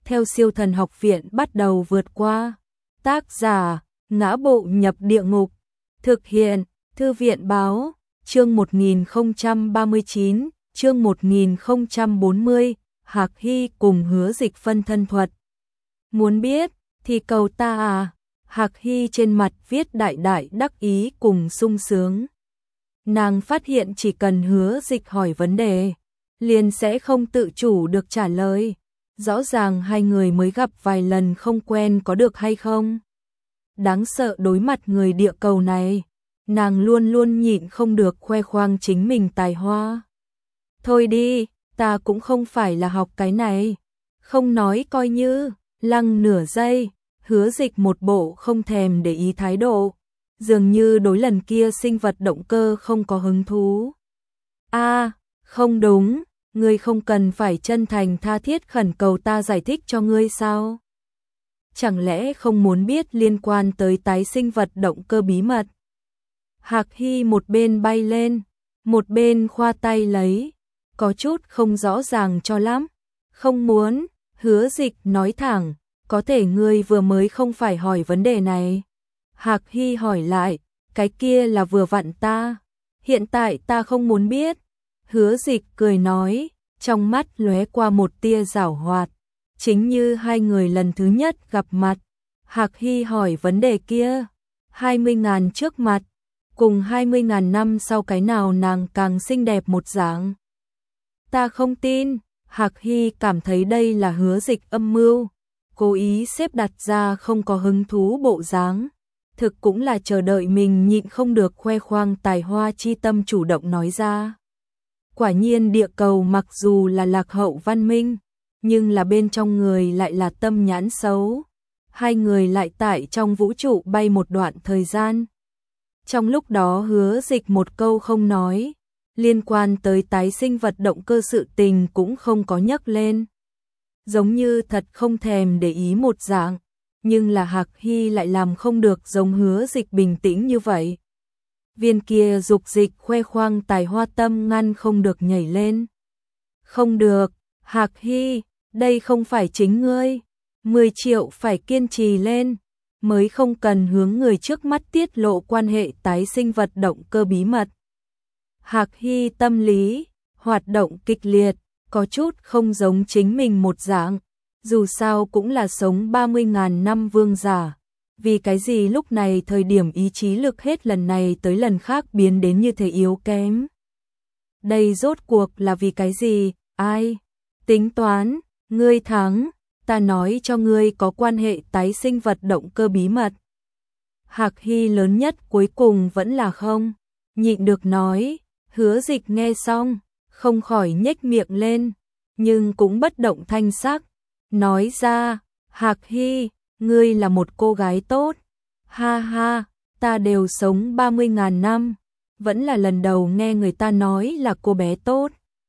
theo siêu thần học viện bắt đầu vượt qua. Tác giả, Ngã Bộ Nhập Địa Ngục. Thực hiện, Thư viện Báo. Chương 1039, chương 1040, Hạc Hy cùng Hứa Dịch phân thân thuật. Muốn biết, thì cầu ta à. Hạc Hy trên mặt viết đại đại đắc ý cùng sung sướng. Nàng phát hiện chỉ cần Hứa Dịch hỏi vấn đề, liền sẽ không tự chủ được trả lời. Rõ ràng hai người mới gặp vài lần không quen có được hay không. Đáng sợ đối mặt người địa cầu này, nàng luôn luôn nhịn không được khoe khoang chính mình tài hoa. Thôi đi, ta cũng không phải là học cái này. Không nói coi như, lăng nửa giây, Hứa Dịch một bộ không thèm để ý thái độ. Dường như đối lần kia sinh vật động cơ không có hứng thú. Không đúng, ngươi không cần phải chân thành tha thiết khẩn cầu ta giải thích cho ngươi sao? Chẳng lẽ không muốn biết liên quan tới tái sinh vật động cơ bí mật? Hạc Hy một bên bay lên, một bên khoa tay lấy, có chút không rõ ràng cho lắm. Không muốn, Hứa Dịch nói thẳng, có thể ngươi vừa mới không phải hỏi vấn đề này. Hạc Hy hỏi lại, cái kia là vừa vặn ta. Hiện tại ta không muốn biết. Hứa Dịch cười nói, trong mắt lóe qua một tia giảo hoạt. Chính như hai người lần thứ nhất gặp mặt. Hạc Hy hỏi vấn đề kia, 20.000 trước mặt, cùng 20.000 năm sau cái nào nàng càng xinh đẹp một dạng. Ta không tin. Hạc Hy cảm thấy đây là Hứa Dịch âm mưu, cố ý xếp đặt ra không có hứng thú bộ dáng. Thực cũng là chờ đợi mình nhịn không được khoe khoang tài hoa chi tâm chủ động nói ra. Quả nhiên địa cầu mặc dù là lạc hậu văn minh, nhưng là bên trong người lại là tâm nhãn xấu. Hai người lại tại trong vũ trụ bay một đoạn thời gian. Trong lúc đó Hứa Dịch một câu không nói, liên quan tới tái sinh vật động cơ sự tình cũng không có nhắc lên. Giống như thật không thèm để ý một dạng, nhưng là Hạc Hy lại làm không được giống Hứa Dịch bình tĩnh như vậy. Viên kia dục dịch khoe khoang tài hoa tâm ngăn không được nhảy lên. Không được, Hạc Hy, đây không phải chính ngươi. 10 triệu phải kiên trì lên, mới không cần hướng người trước mắt tiết lộ quan hệ tái sinh vật động cơ bí mật. Hạc Hy tâm lý, hoạt động kịch liệt, có chút không giống chính mình một dạng. Dù sao cũng là sống 30.000 năm vương giả. Vì cái gì lúc này thời điểm ý chí lực hết lần này tới lần khác biến đến như thế yếu kém? Đây rốt cuộc là vì cái gì? Ai? Tính toán, ngươi thắng, ta nói cho ngươi có quan hệ tái sinh vật động cơ bí mật. Hạc Hy lớn nhất cuối cùng vẫn là không nhịn được nói. Hứa Dịch nghe xong, không khỏi nhếch miệng lên, nhưng cũng bất động thanh sắc. Nói ra, Hạc Hy, ngươi là một cô gái tốt. Ha ha, ta đều sống 30.000 năm, vẫn là lần đầu nghe người ta nói là cô bé tốt.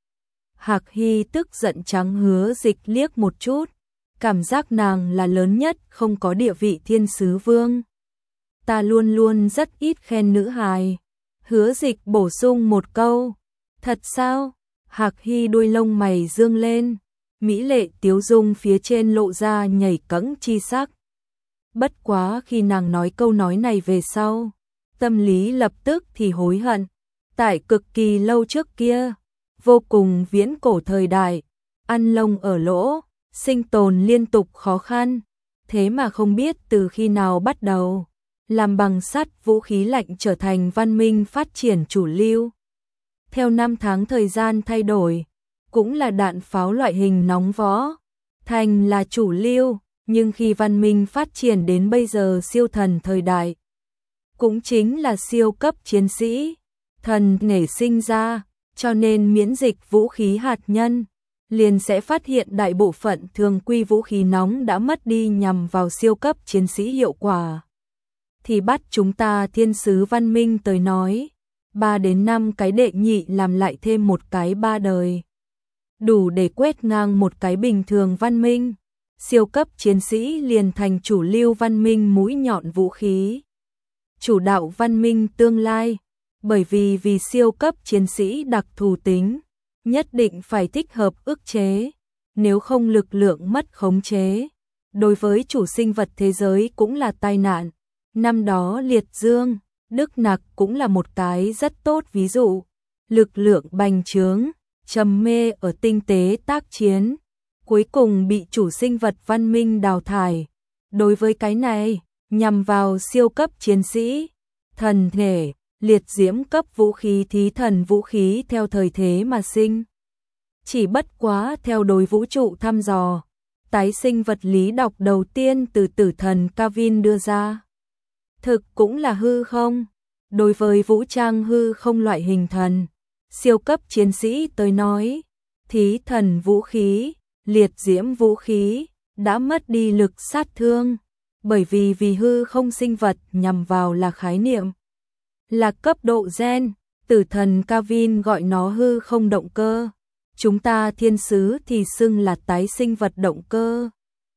Hạc Hy tức giận trắng Hứa Dịch liếc một chút, cảm giác nàng là lớn nhất không có địa vị thiên sứ vương. Ta luôn luôn rất ít khen nữ hài. Hứa Dịch bổ sung một câu. Thật sao? Hạc Hy đuôi lông mày dương lên, mỹ lệ tiếu dung phía trên lộ ra nhảy cẫng chi sắc. Bất quá khi nàng nói câu nói này về sau, tâm lý lập tức thì hối hận. Tại cực kỳ lâu trước kia, vô cùng viễn cổ thời đại, ăn lông ở lỗ, sinh tồn liên tục khó khăn. Thế mà không biết từ khi nào bắt đầu, làm bằng sắt vũ khí lạnh trở thành văn minh phát triển chủ lưu. Theo năm tháng thời gian thay đổi, cũng là đạn pháo loại hình nóng võ, thành là chủ lưu, nhưng khi văn minh phát triển đến bây giờ siêu thần thời đại, cũng chính là siêu cấp chiến sĩ, thần nảy sinh ra, cho nên miễn dịch vũ khí hạt nhân, liền sẽ phát hiện đại bộ phận thường quy vũ khí nóng đã mất đi nhằm vào siêu cấp chiến sĩ hiệu quả. Thì bắt chúng ta thiên sứ văn minh tới nói, 3 đến 5 cái đệ nhị làm lại thêm một cái 3 đời. Đủ để quét ngang một cái bình thường văn minh. Siêu cấp chiến sĩ liền thành chủ lưu văn minh mũi nhọn vũ khí. Chủ đạo văn minh tương lai, bởi vì siêu cấp chiến sĩ đặc thù tính, nhất định phải thích hợp ức chế. nếu không lực lượng mất khống chế, đối với chủ sinh vật thế giới cũng là tai nạn. Năm đó liệt dương, Đức Nặc cũng là một cái rất tốt ví dụ. Lực lượng bành trướng, trầm mê ở tinh tế tác chiến, cuối cùng bị chủ sinh vật văn minh đào thải. Đối với cái này, nhằm vào siêu cấp chiến sĩ, thần thể, liệt diễm cấp vũ khí thí thần vũ khí theo thời thế mà sinh. Chỉ bất quá theo đối vũ trụ thăm dò, tái sinh vật lý đọc đầu tiên từ tử thần Kavin đưa ra. Thực cũng là hư không. Đối với vũ trang hư không loại hình thần, siêu cấp chiến sĩ tới nói, thí thần vũ khí, liệt diễm vũ khí, đã mất đi lực sát thương, bởi vì hư không sinh vật nhằm vào là khái niệm, là cấp độ gen, tử thần Kavin gọi nó hư không động cơ, chúng ta thiên sứ thì xưng là tái sinh vật động cơ.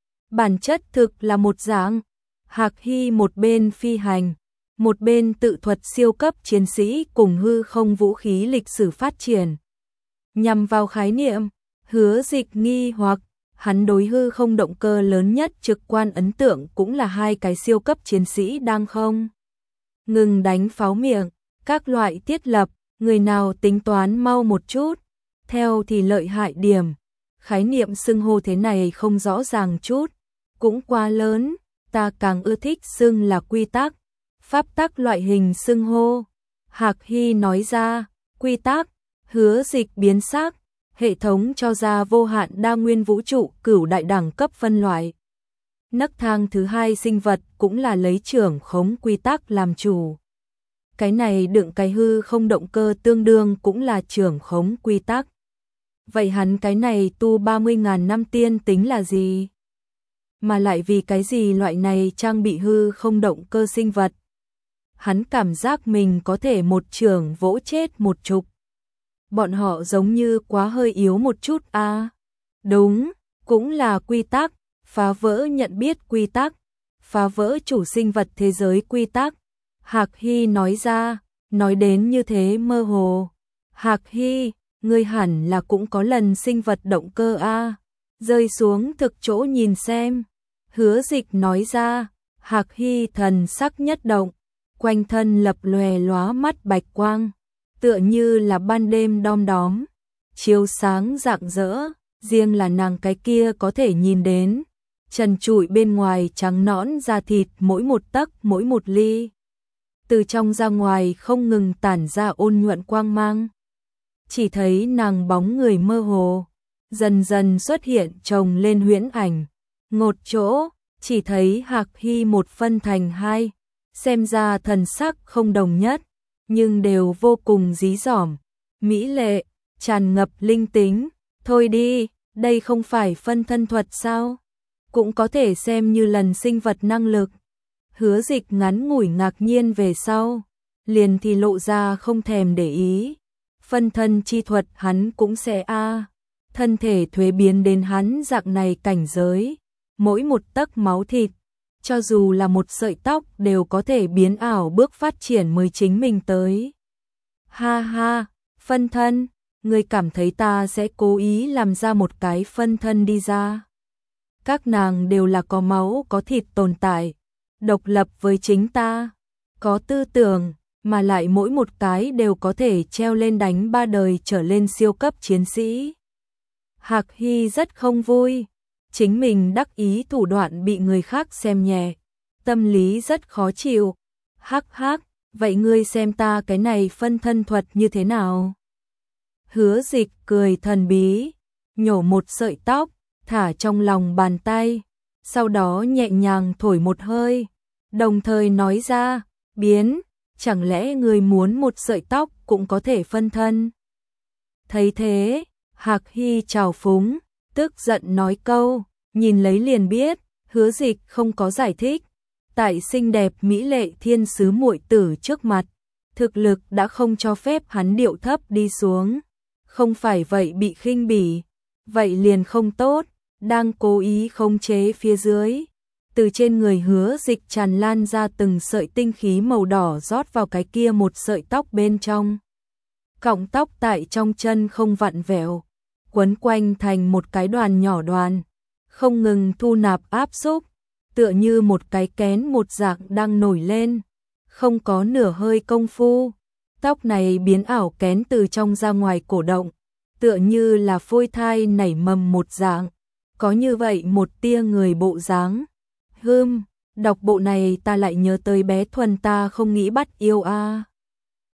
Bản chất thực là một dạng, Hạc Hy một bên phi hành, một bên tự thuật siêu cấp chiến sĩ cùng hư không vũ khí lịch sử phát triển. Nhằm vào khái niệm, Hứa Dịch nghi hoặc, hắn đối hư không động cơ lớn nhất trực quan ấn tượng cũng là hai cái siêu cấp chiến sĩ đang không ngừng đánh pháo miệng, các loại thiết lập, người nào tính toán mau một chút, theo thì lợi hại điểm. Khái niệm xưng hô thế này không rõ ràng chút, cũng quá lớn, ta càng ưa thích xưng là quy tắc, pháp tắc loại hình xưng hô. Hạc Hy nói ra, quy tắc, Hứa Dịch biến sắc, hệ thống cho ra vô hạn đa nguyên vũ trụ cửu đại đẳng cấp phân loại. Nấc thang thứ hai sinh vật cũng là lấy trưởng khống quy tắc làm chủ. Cái này đựng cái hư không động cơ tương đương cũng là trưởng khống quy tắc. Vậy hắn cái này tu 30.000 năm tiên tính là gì? Mà lại vì cái gì loại này trang bị hư không động cơ sinh vật? Hắn cảm giác mình có thể một trường vỗ chết một chục. Bọn họ giống như quá hơi yếu một chút a. Đúng, cũng là quy tắc, phá vỡ nhận biết quy tắc, phá vỡ chủ sinh vật thế giới quy tắc. Hạc Hy nói ra, nói đến như thế mơ hồ. Hạc Hy, ngươi hẳn là cũng có lần sinh vật động cơ a. Rơi xuống thực chỗ nhìn xem. Hứa Dịch nói ra, Hạc Hy thần sắc nhất động, quanh thân lập lòe lóa mắt bạch quang, tựa như là ban đêm đom đóm, chiếu sáng rạng rỡ, riêng là nàng cái kia có thể nhìn đến, trần trụi bên ngoài trắng nõn da thịt mỗi một tấc mỗi một ly. Từ trong ra ngoài không ngừng tản ra ôn nhuận quang mang. Chỉ thấy nàng bóng người mơ hồ, dần dần xuất hiện chồng lên huyễn ảnh. Ngột chỗ, chỉ thấy Hạc Hy một phân thành hai, xem ra thần sắc không đồng nhất, nhưng đều vô cùng dí dỏm, mỹ lệ, tràn ngập linh tính. Thôi đi, đây không phải phân thân thuật sao? Cũng có thể xem như lần sinh vật năng lực. Hứa Dịch ngắn ngủi ngạc nhiên về sau, liền thì lộ ra không thèm để ý. Phân thân chi thuật hắn cũng sẽ thân thể thuế biến đến hắn dạng này cảnh giới, mỗi một tấc máu thịt, cho dù là một sợi tóc đều có thể biến ảo bước phát triển mới chính mình tới. Ha ha, phân thân, ngươi cảm thấy ta sẽ cố ý làm ra một cái phân thân đi ra? Các nàng đều là có máu có thịt tồn tại, độc lập với chính ta, có tư tưởng, mà lại mỗi một cái đều có thể treo lên đánh 3 đời trở lên siêu cấp chiến sĩ. Hạc Hy rất không vui, chính mình đắc ý thủ đoạn bị người khác xem nhẹ, tâm lý rất khó chịu. Hắc hắc, vậy ngươi xem ta cái này phân thân thuật như thế nào? Hứa Dịch cười thần bí, nhổ một sợi tóc, thả trong lòng bàn tay, sau đó nhẹ nhàng thổi một hơi, đồng thời nói ra, biến, chẳng lẽ ngươi muốn một sợi tóc cũng có thể phân thân? Thấy thế, Hạc Hy trào phúng, tức giận nói câu, nhìn lấy liền biết, Hứa Dịch không có giải thích. Tại xinh đẹp mỹ lệ thiên sứ muội tử trước mặt, thực lực đã không cho phép hắn điệu thấp đi xuống. Không phải vậy bị khinh bỉ, vậy liền không tốt, đang cố ý khống chế phía dưới. Từ trên người Hứa Dịch tràn lan ra từng sợi tinh khí màu đỏ rót vào cái kia một sợi tóc bên trong. Cọng tóc tại trong chân không vặn vẹo, quấn quanh thành một cái đoàn nhỏ đoàn, không ngừng thu nạp áp xúc, tựa như một cái kén một dạng đang nổi lên, không có nửa hơi công phu. Tóc này biến ảo kén từ trong ra ngoài cổ động, tựa như là phôi thai nảy mầm một dạng, có như vậy một tia người bộ dáng. Đọc bộ này ta lại nhớ tới bé Thuần ta không nghĩ bắt yêu a.